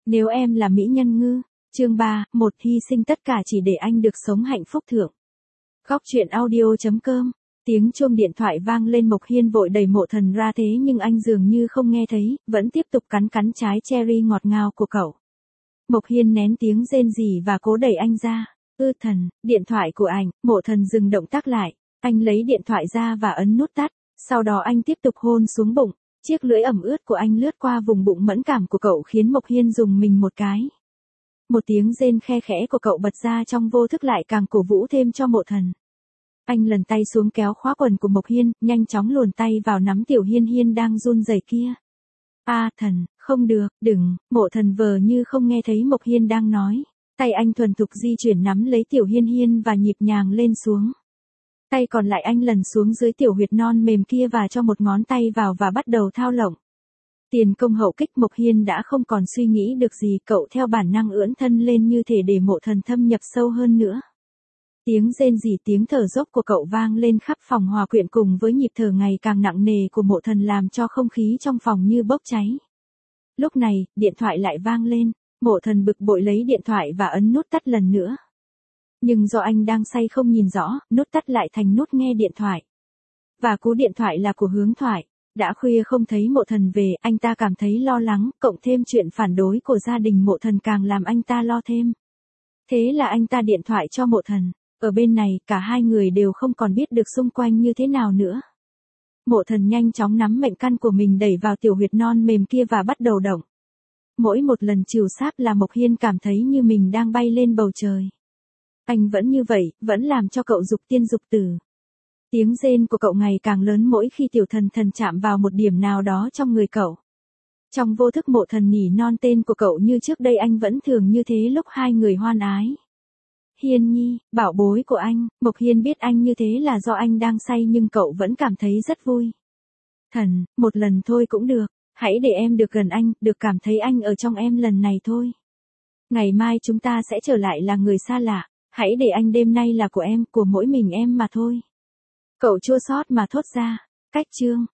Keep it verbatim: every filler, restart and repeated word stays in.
Nếu em là mỹ nhân ngư. Chương ba, một hy sinh tất cả chỉ để anh được sống hạnh phúc thượng. Góc truyện audio.com. Tiếng chuông điện thoại vang lên, Mộc Hiên vội đẩy Mộ Thần ra, thế nhưng anh dường như không nghe thấy, vẫn tiếp tục cắn cắn trái cherry ngọt ngào của cậu. Mộc Hiên nén tiếng rên rỉ và cố đẩy anh ra. Ư Thần, điện thoại của anh. Mộ Thần dừng động tác lại, anh lấy điện thoại ra và ấn nút tắt, sau đó anh tiếp tục hôn xuống bụng. Chiếc lưỡi ẩm ướt của anh lướt qua vùng bụng mẫn cảm của cậu khiến Mộc Hiên rùng mình một cái. Một tiếng rên khe khẽ của cậu bật ra trong vô thức lại càng cổ vũ thêm cho Mộ Thần. Anh lần tay xuống kéo khóa quần của Mộc Hiên, nhanh chóng luồn tay vào nắm Tiểu Hiên Hiên đang run rẩy kia. A Thần, không được, đừng. Mộ Thần vờ như không nghe thấy Mộc Hiên đang nói. Tay anh thuần thục di chuyển nắm lấy Tiểu Hiên Hiên và nhịp nhàng lên xuống. Tay còn lại anh lần xuống dưới tiểu huyệt non mềm kia và cho một ngón tay vào và bắt đầu thao lộng. Tiền công hậu kích, Mộc Hiên đã không còn suy nghĩ được gì, cậu theo bản năng ưỡn thân lên như thể để Mộ Thần thâm nhập sâu hơn nữa. Tiếng rên rỉ, tiếng thở dốc của cậu vang lên khắp phòng, hòa quyện cùng với nhịp thở ngày càng nặng nề của Mộ Thần làm cho không khí trong phòng như bốc cháy. Lúc này, điện thoại lại vang lên, Mộ Thần bực bội lấy điện thoại và ấn nút tắt lần nữa. Nhưng do anh đang say không nhìn rõ, nút tắt lại thành nút nghe điện thoại. Và cú điện thoại là của Hướng Thoại. Đã khuya không thấy Mộ Thần về, anh ta cảm thấy lo lắng, cộng thêm chuyện phản đối của gia đình Mộ Thần càng làm anh ta lo thêm. Thế là anh ta điện thoại cho Mộ Thần. Ở bên này, cả hai người đều không còn biết được xung quanh như thế nào nữa. Mộ Thần nhanh chóng nắm mệnh căn của mình đẩy vào tiểu huyệt non mềm kia và bắt đầu động. Mỗi một lần chiều sáp là Mộc Hiên cảm thấy như mình đang bay lên bầu trời. Anh vẫn như vậy, vẫn làm cho cậu dục tiên dục tử. Tiếng rên của cậu ngày càng lớn mỗi khi Tiểu Thần Thần chạm vào một điểm nào đó trong người cậu. Trong vô thức Mộ Thần nỉ non tên của cậu như trước đây anh vẫn thường như thế lúc hai người hoan ái. Hiên Nhi, bảo bối của anh. Mộc Hiên biết anh như thế là do anh đang say nhưng cậu vẫn cảm thấy rất vui. Thần, một lần thôi cũng được. Hãy để em được gần anh, được cảm thấy anh ở trong em lần này thôi. Ngày mai chúng ta sẽ trở lại là người xa lạ. Hãy để anh đêm nay là của em, của mỗi mình em mà thôi. Cậu chua xót mà thốt ra. Cách chương.